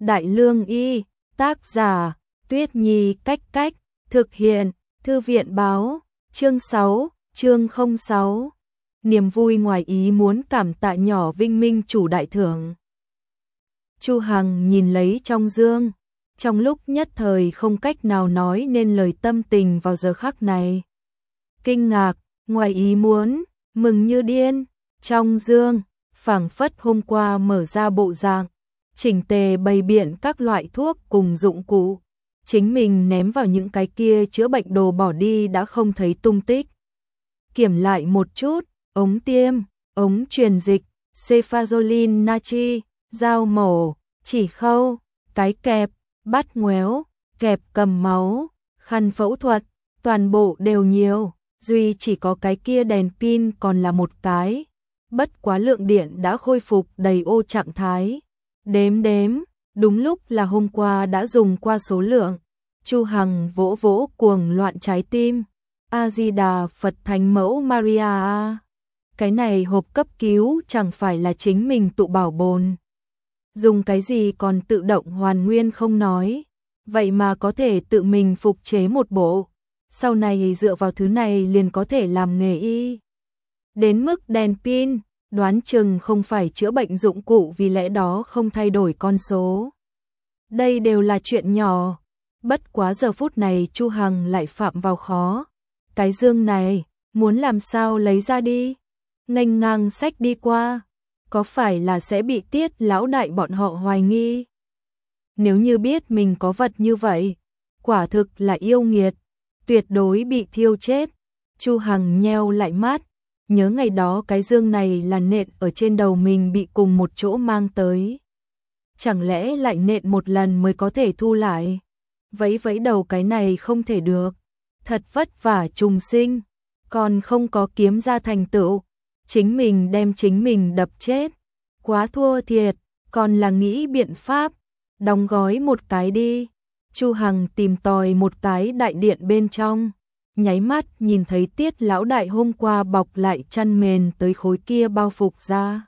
Đại Lương Y, tác giả, Tuyết Nhi Cách Cách, thực hiện, Thư viện báo, chương 6, chương 06. Niềm vui ngoài ý muốn cảm tạ nhỏ Vinh Minh chủ đại thưởng. Chu Hằng nhìn lấy trong dương, trong lúc nhất thời không cách nào nói nên lời tâm tình vào giờ khắc này. Kinh ngạc, ngoài ý muốn, mừng như điên, trong dương, phảng phất hôm qua mở ra bộ dạng, chỉnh tề bày biện các loại thuốc cùng dụng cụ. Chính mình ném vào những cái kia chữa bệnh đồ bỏ đi đã không thấy tung tích. Kiểm lại một chút, ống tiêm, ống truyền dịch, cefazolin natri, dao mổ, chỉ khâu, cái kẹp, bát ngoéo, kẹp cầm máu, khăn phẫu thuật, toàn bộ đều nhiều, duy chỉ có cái kia đèn pin còn là một cái. Bất quá lượng điện đã khôi phục đầy ô trạng thái. Đếm, đúng lúc là hôm qua đã dùng qua số lượng. Chu Hằng vỗ vỗ cuồng loạn trái tim. A-di-đà Phật Thánh Mẫu Maria. Cái này hộp cấp cứu chẳng phải là chính mình tụ bảo bồn. Dùng cái gì còn tự động hoàn nguyên không nói. Vậy mà có thể tự mình phục chế một bộ. Sau này dựa vào thứ này liền có thể làm nghề y. Đến mức đèn pin, đoán chừng không phải chữa bệnh dụng cụ vì lẽ đó không thay đổi con số. Đây đều là chuyện nhỏ. Bất quá giờ phút này Chu Hằng lại phạm vào khó. Cái dương này, muốn làm sao lấy ra đi? Nghênh ngang xách đi qua. Có phải là sẽ bị Tiết lão đại bọn họ hoài nghi? Nếu như biết mình có vật như vậy, quả thực là yêu nghiệt, tuyệt đối bị thiêu chết. Chu Hằng nheo lại mắt, nhớ ngày đó cái dương này là nện ở trên đầu mình bị cùng một chỗ mang tới. Chẳng lẽ lại nện một lần mới có thể thu lại? Vẫy đầu cái này không thể được. Thật vất vả trùng sinh, còn không có kiếm ra thành tựu. Chính mình đem chính mình đập chết. Quá thua thiệt, còn là nghĩ biện pháp. Đóng gói một cái đi. Chu Hằng tìm tòi một cái đại điện bên trong. Nháy mắt nhìn thấy Tiết lão đại hôm qua bọc lại chăn mền tới khối kia bao phục ra.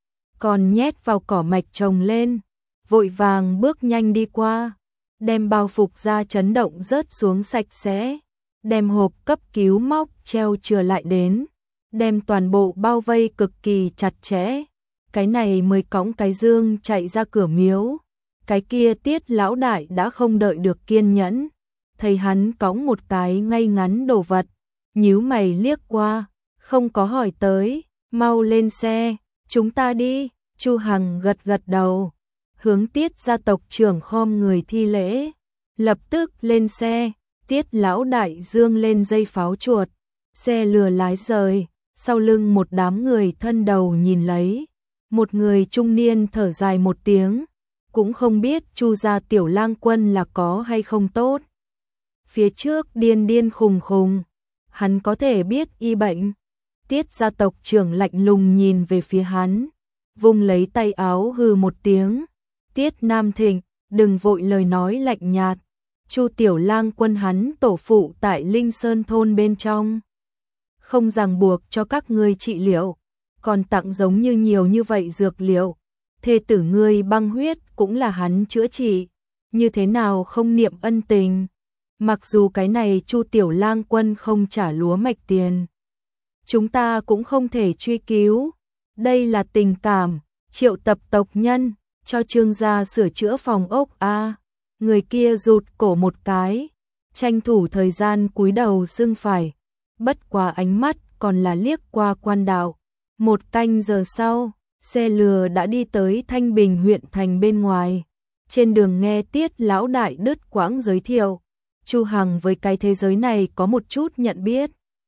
Còn nhét vào cỏ mạch trồng lên. Vội vàng bước nhanh đi qua. Đem bao phục ra chấn động rớt xuống sạch sẽ. Đem hộp cấp cứu móc treo chừa lại đến. Đem toàn bộ bao vây cực kỳ chặt chẽ. Cái này mới cõng cái dương chạy ra cửa miếu. Cái kia Tiết lão đại đã không đợi được kiên nhẫn. Thấy hắn cõng một cái ngay ngắn đồ vật. Nhíu mày liếc qua. Không có hỏi tới. Mau lên xe. Chúng ta đi. Chu Hằng gật đầu. Hướng Tiết gia tộc trưởng khom người thi lễ. Lập tức lên xe. Tiết lão đại dương lên dây pháo chuột. Xe lừa lái rời. Sau lưng một đám người thân đầu nhìn lấy. Một người trung niên thở dài một tiếng. Cũng không biết Chu gia tiểu lang quân là có hay không tốt. Phía trước điên khùng. Hắn có thể biết y bệnh. Tiết gia tộc trưởng lạnh lùng nhìn về phía hắn. Vung lấy tay áo hừ một tiếng. Tiết Nam Thịnh, đừng vội lời nói lạnh nhạt. Chu tiểu lang quân hắn tổ phụ tại Linh Sơn thôn bên trong. Không ràng buộc cho các ngươi trị liệu. Còn tặng giống như nhiều như vậy dược liệu. Thê tử ngươi băng huyết cũng là hắn chữa trị. Như thế nào không niệm ân tình. Mặc dù cái này Chu tiểu lang quân không trả lúa mạch tiền. Chúng ta cũng không thể truy cứu. Đây là tình cảm. Triệu tập tộc nhân. Cho Trương gia sửa chữa phòng ốc a. Người kia rụt cổ một cái. Tranh thủ thời gian cúi đầu xưng phải. Bất quá ánh mắt còn là liếc qua quan đạo. Một canh giờ sau, xe lừa đã đi tới Thanh Bình huyện thành bên ngoài. Trên đường nghe Tiết lão đại đứt quãng giới thiệu. Chu Hằng với cái thế giới này có một chút nhận biết.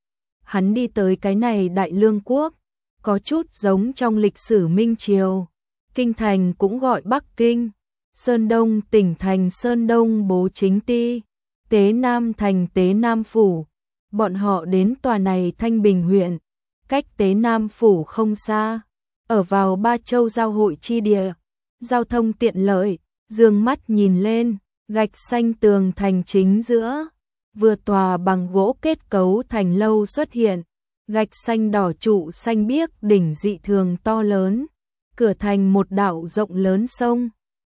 Hắn đi tới cái này Đại Lương quốc. Có chút giống trong lịch sử Minh Triều. Kinh thành cũng gọi Bắc Kinh. Sơn Đông tỉnh thành Sơn Đông bố chính ti. Tế Nam thành Tế Nam phủ. Bọn họ đến tòa này Thanh Bình huyện. Cách Tế Nam phủ không xa. Ở vào Ba Châu giao hội chi địa. Giao thông tiện lợi. Dương mắt nhìn lên. Gạch xanh tường thành chính giữa. Vừa tòa bằng gỗ kết cấu thành lâu xuất hiện. Gạch xanh đỏ trụ xanh biếc đỉnh dị thường to lớn. Cửa thành một đạo rộng lớn sông.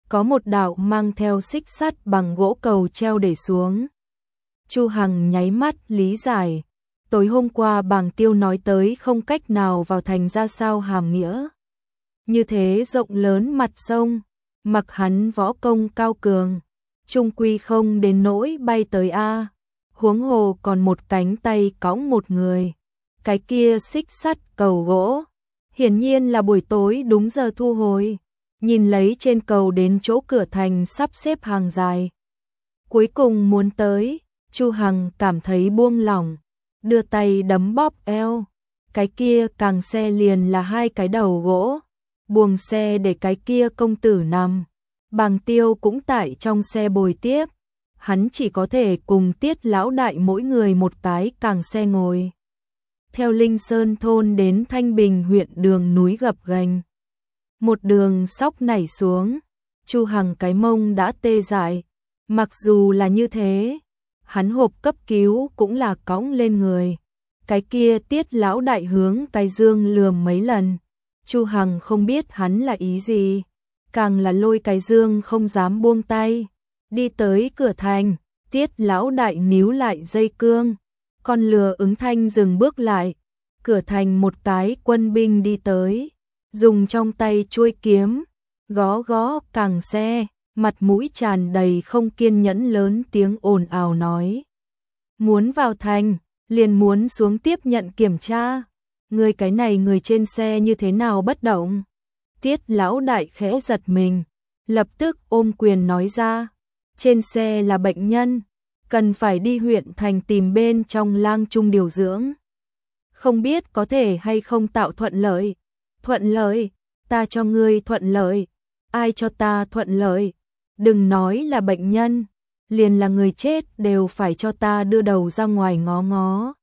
có một đạo mang theo xích sắt bằng gỗ cầu treo để xuống. Chu Hằng nháy mắt lý giải, tối hôm qua Bàng Tiêu nói tới không cách nào vào thành ra sao hàm nghĩa. Như thế rộng lớn mặt sông, mặc hắn võ công cao cường, trung quy không đến nỗi bay tới a. Huống hồ còn một cánh tay cõng một người. Cái kia xích sắt cầu gỗ, hiển nhiên là buổi tối đúng giờ thu hồi. Nhìn lấy trên cầu đến chỗ cửa thành sắp xếp hàng dài. Cuối cùng muốn tới, Chu Hằng cảm thấy buông lỏng, đưa tay đấm bóp eo. Cái kia càng xe liền là hai cái đầu gỗ, buồng xe để cái kia công tử nằm. Bàng Tiêu cũng tại trong xe bồi tiếp, hắn chỉ có thể cùng Tiết lão đại mỗi người một cái càng xe ngồi. Theo Linh Sơn thôn đến Thanh Bình huyện đường núi gập ghềnh, một đường sóc nảy xuống, Chu Hằng cái mông đã tê dại. Mặc dù là như thế, hắn hộp cấp cứu cũng là cõng lên người. Cái kia Tiết lão đại hướng cái dương lườm mấy lần, Chu Hằng không biết hắn là ý gì, càng là lôi cái dương không dám buông tay. Đi tới cửa thành, Tiết lão đại níu lại dây cương, con lừa ứng thanh dừng bước lại. Cửa thành một cái quân binh đi tới, dùng trong tay chuôi kiếm, gõ gõ càng xe, mặt mũi tràn đầy không kiên nhẫn lớn tiếng ồn ào nói. Muốn vào thành, liền muốn xuống tiếp nhận kiểm tra. Người cái này người trên xe như thế nào bất động? Tiết lão đại khẽ giật mình, lập tức ôm quyền nói ra. Trên xe là bệnh nhân, cần phải đi huyện thành tìm bên trong lang trung điều dưỡng. Không biết có thể hay không tạo thuận lợi. Thuận lợi, ta cho ngươi thuận lợi. Ai cho ta thuận lợi? Đừng nói là bệnh nhân, liền là người chết đều phải cho ta đưa đầu ra ngoài ngó ngó.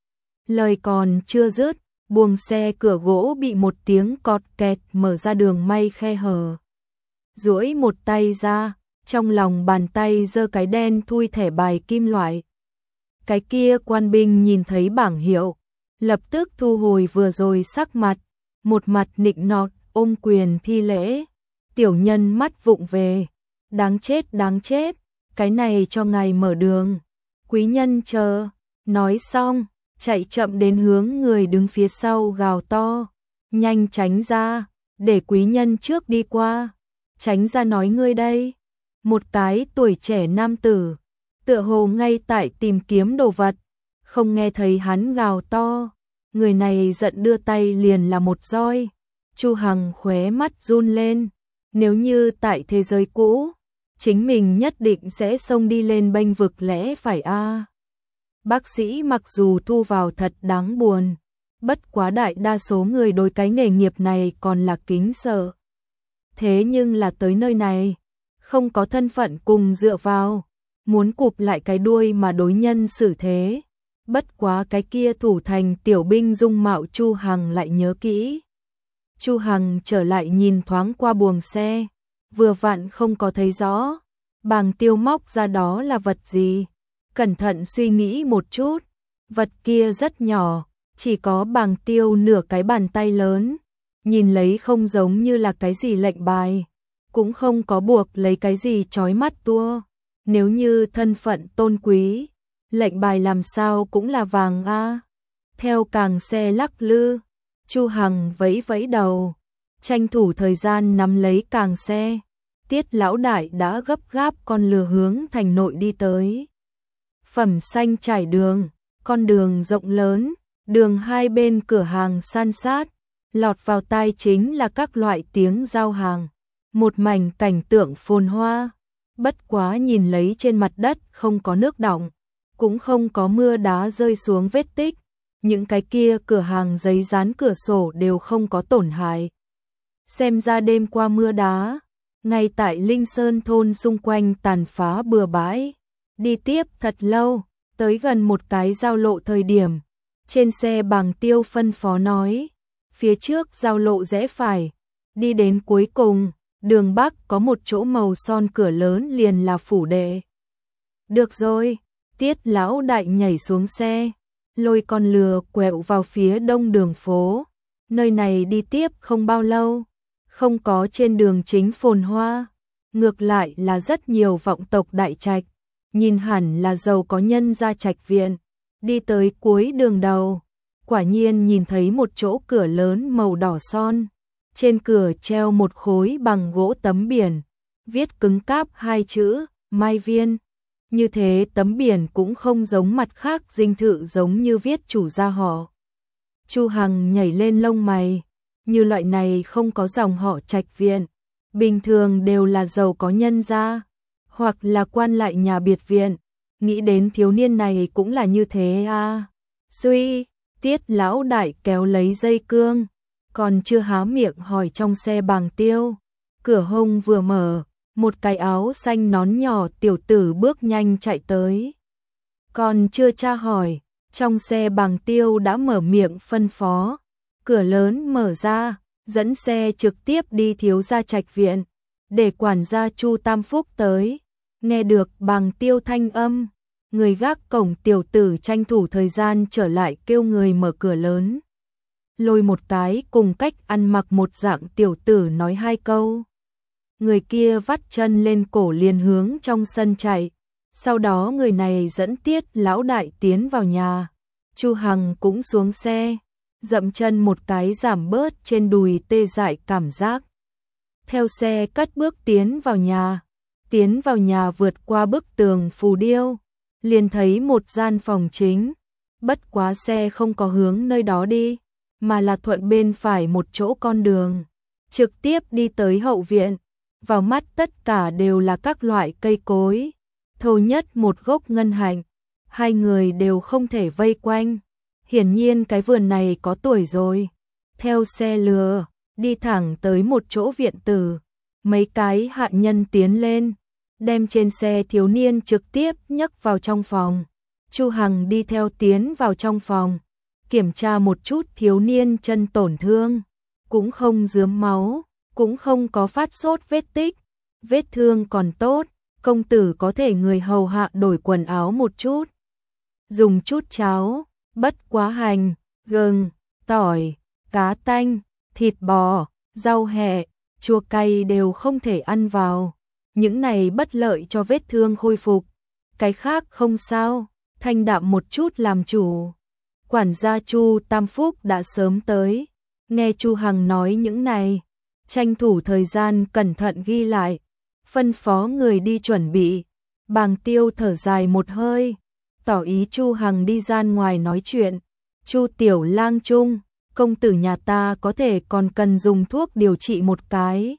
Lời còn chưa dứt, buồng xe cửa gỗ bị một tiếng cọt kẹt mở ra đường may khe hở. Duỗi một tay ra, trong lòng bàn tay giơ cái đen thui thẻ bài kim loại. Cái kia quan binh nhìn thấy bảng hiệu, lập tức thu hồi vừa rồi sắc mặt, một mặt nịnh nọt, ôm quyền thi lễ. Tiểu nhân mắt vụng về, đáng chết, cái này cho ngài mở đường. Quý nhân chờ, nói xong, chạy chậm đến hướng người đứng phía sau gào to, nhanh tránh ra, để quý nhân trước đi qua. Tránh ra nói ngươi đây. Một cái tuổi trẻ nam tử, tựa hồ ngay tại tìm kiếm đồ vật, không nghe thấy hắn gào to, người này giận đưa tay liền là một roi. Chu Hằng khóe mắt run lên, nếu như tại thế giới cũ, chính mình nhất định sẽ xông đi lên bênh vực lẽ phải a. Bác sĩ mặc dù thu vào thật đáng buồn, bất quá đại đa số người đối cái nghề nghiệp này còn là kính sợ. Thế nhưng là tới nơi này, không có thân phận cùng dựa vào, muốn cụp lại cái đuôi mà đối nhân xử thế. Bất quá cái kia thủ thành tiểu binh dung mạo Chu Hằng lại nhớ kỹ. Chu Hằng trở lại nhìn thoáng qua buồng xe, vừa vặn không có thấy rõ. Bàng Tiêu móc ra đó là vật gì? Cẩn thận suy nghĩ một chút, vật kia rất nhỏ, chỉ có Bàng Tiêu nửa cái bàn tay lớn, nhìn lấy không giống như là cái gì lệnh bài, cũng không có buộc lấy cái gì chói mắt tua. Nếu như thân phận tôn quý, lệnh bài làm sao cũng là vàng a. Theo càng xe lắc lư, Chu Hằng vẫy vẫy đầu, tranh thủ thời gian nắm lấy càng xe. Tiết lão đại đã gấp gáp con lừa hướng thành nội đi tới. Phẩm xanh trải đường, con đường rộng lớn, đường hai bên cửa hàng san sát, lọt vào tai chính là các loại tiếng giao hàng, một mảnh cảnh tượng phồn hoa. Bất quá nhìn lấy trên mặt đất không có nước đọng, cũng không có mưa đá rơi xuống vết tích, những cái kia cửa hàng giấy dán cửa sổ đều không có tổn hại. Xem ra đêm qua mưa đá, ngay tại Linh Sơn thôn xung quanh tàn phá bừa bãi. Đi tiếp thật lâu, tới gần một cái giao lộ thời điểm, trên xe Bàng Tiêu phân phó nói, phía trước giao lộ rẽ phải, đi đến cuối cùng, đường bắc có một chỗ màu son cửa lớn liền là phủ đệ. Được rồi, Tiết lão đại nhảy xuống xe, lôi con lừa quẹo vào phía đông đường phố. Nơi này đi tiếp không bao lâu, không có trên đường chính phồn hoa, ngược lại là rất nhiều vọng tộc đại trạch, nhìn hẳn là giàu có nhân gia trạch viện. Đi tới cuối đường đầu, quả nhiên nhìn thấy một chỗ cửa lớn màu đỏ son, trên cửa treo một khối bằng gỗ tấm biển, viết cứng cáp hai chữ Mai Viên. Như thế tấm biển cũng không giống mặt khác dinh thự giống như viết chủ gia họ. Chu Hằng nhảy lên lông mày, như loại này không có dòng họ trạch viện, bình thường đều là giàu có nhân gia, hoặc là quan lại nhà biệt viện, nghĩ đến thiếu niên này cũng là như thế à. Suy, Tiết lão đại kéo lấy dây cương, còn chưa há miệng hỏi trong xe Bàng Tiêu, cửa hông vừa mở, một cái áo xanh nón nhỏ tiểu tử bước nhanh chạy tới. Còn chưa tra hỏi, trong xe Bàng Tiêu đã mở miệng phân phó, cửa lớn mở ra, dẫn xe trực tiếp đi thiếu gia trạch viện, để quản gia Chu Tam Phúc tới. Nghe được Bàng Tiêu thanh âm, người gác cổng tiểu tử tranh thủ thời gian trở lại kêu người mở cửa lớn. Lôi một cái cùng cách ăn mặc một dạng tiểu tử nói hai câu. Người kia vắt chân lên cổ liền hướng trong sân chạy. Sau đó người này dẫn Tiết lão đại tiến vào nhà. Chu Hằng cũng xuống xe, dậm chân một cái giảm bớt trên đùi tê dại cảm giác. Theo xe cất bước tiến vào nhà. Tiến vào nhà vượt qua bức tường phù điêu, liền thấy một gian phòng chính. Bất quá xe không có hướng nơi đó đi, mà là thuận bên phải một chỗ con đường, trực tiếp đi tới hậu viện. Vào mắt tất cả đều là các loại cây cối, thô nhất một gốc ngân hạnh, hai người đều không thể vây quanh. Hiển nhiên cái vườn này có tuổi rồi. Theo xe lừa, đi thẳng tới một chỗ viện tử, mấy cái hạ nhân tiến lên, đem trên xe thiếu niên trực tiếp nhấc vào trong phòng. Chu Hằng đi theo tiến vào trong phòng, kiểm tra một chút thiếu niên chân tổn thương, cũng không rướm máu, cũng không có phát sốt vết tích, vết thương còn tốt, công tử có thể người hầu hạ đổi quần áo một chút. Dùng chút cháo, bất quá hành, gừng, tỏi, cá tanh, thịt bò, rau hẹ, chua cay đều không thể ăn vào. Những này bất lợi cho vết thương khôi phục. Cái khác không sao, thanh đạm một chút làm chủ. Quản gia Chu Tam Phúc đã sớm tới, nghe Chu Hằng nói những này, tranh thủ thời gian cẩn thận ghi lại, phân phó người đi chuẩn bị. Bàng Tiêu thở dài một hơi, tỏ ý Chu Hằng đi ra ngoài nói chuyện. Chu Tiểu Lang Trung, công tử nhà ta có thể còn cần dùng thuốc điều trị một cái.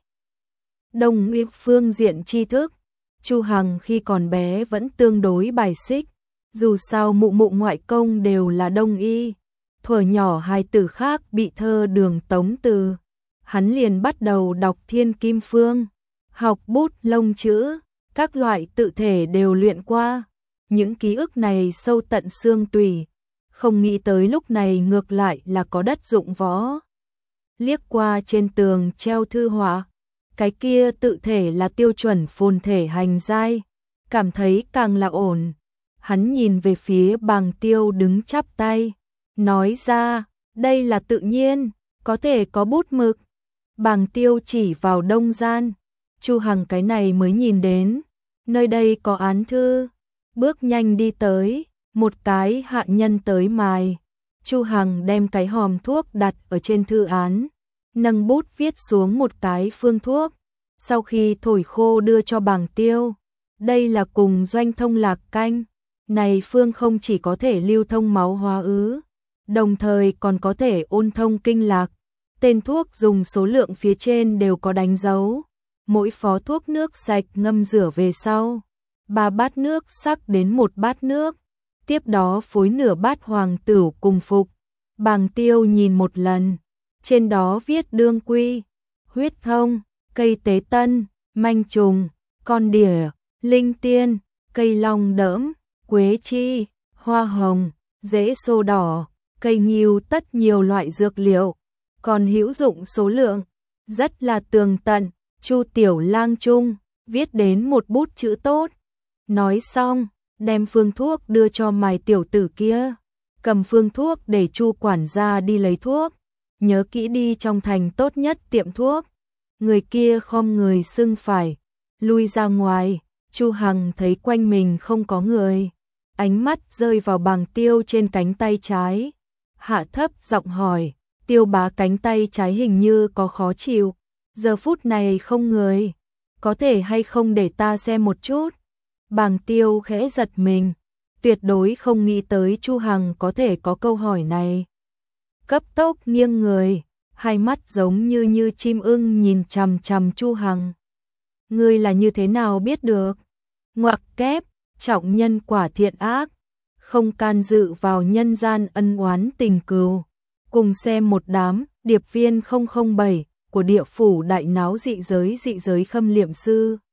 Đông y phương diện tri thức, Chu Hằng khi còn bé vẫn tương đối bài xích, dù sao mụ mụ ngoại công đều là đông y. Thuở nhỏ hai từ khác bị thơ đường tống từ, hắn liền bắt đầu đọc Thiên Kim Phương, học bút lông chữ, các loại tự thể đều luyện qua. Những ký ức này sâu tận xương tủy, không nghĩ tới lúc này ngược lại là có đất dụng võ. Liếc qua trên tường treo thư họa, cái kia tự thể là tiêu chuẩn phồn thể hành giai, cảm thấy càng là ổn. Hắn nhìn về phía Bàng Tiêu đứng chắp tay, nói ra, đây là tự nhiên, có thể có bút mực. Bàng Tiêu chỉ vào đông gian, Chu Hằng cái này mới nhìn đến, nơi đây có án thư, bước nhanh đi tới, một cái hạ nhân tới mài. Chu Hằng đem cái hòm thuốc đặt ở trên thư án, nâng bút viết xuống một cái phương thuốc, sau khi thổi khô đưa cho Bàng Tiêu. Đây là cùng doanh thông lạc canh, này phương không chỉ có thể lưu thông máu hóa ứ, đồng thời còn có thể ôn thông kinh lạc. Tên thuốc dùng số lượng phía trên đều có đánh dấu, mỗi phó thuốc nước sạch ngâm rửa về sau, 3 bát nước sắc đến 1 bát nước, tiếp đó phối nửa bát hoàng tửu cùng phục. Bàng Tiêu nhìn một lần, trên đó viết đương quy, huyết thông, cây tế tân, manh trùng, con đỉa, linh tiên, cây long đỡm, quế chi, hoa hồng, rễ xô đỏ, cây nghiêu tất nhiều loại dược liệu, còn hữu dụng số lượng, rất là tường tận. Chu Tiểu Lang Trung viết đến một bút chữ tốt. Nói xong, đem phương thuốc đưa cho mài tiểu tử kia, cầm phương thuốc để Chu quản gia đi lấy thuốc, nhớ kỹ đi trong thành tốt nhất tiệm thuốc. Người kia khom người xưng phải, lui ra ngoài. Chu Hằng thấy quanh mình không có người, ánh mắt rơi vào bàng tiêu trên cánh tay trái, hạ thấp giọng hỏi, Tiêu bá cánh tay trái hình như có khó chịu, giờ phút này không người, có thể hay không để ta xem một chút. Bàng Tiêu khẽ giật mình, tuyệt đối không nghĩ tới Chu Hằng có thể có câu hỏi này. Cấp tốc nghiêng người, hai mắt giống như chim ưng nhìn chằm chằm Chu Hằng. Ngươi là như thế nào biết được? Ngoặc kép, trọng nhân quả thiện ác, không can dự vào nhân gian ân oán tình cừu. Cùng xem một đám điệp viên 007 của địa phủ đại náo dị giới khâm liệm sư.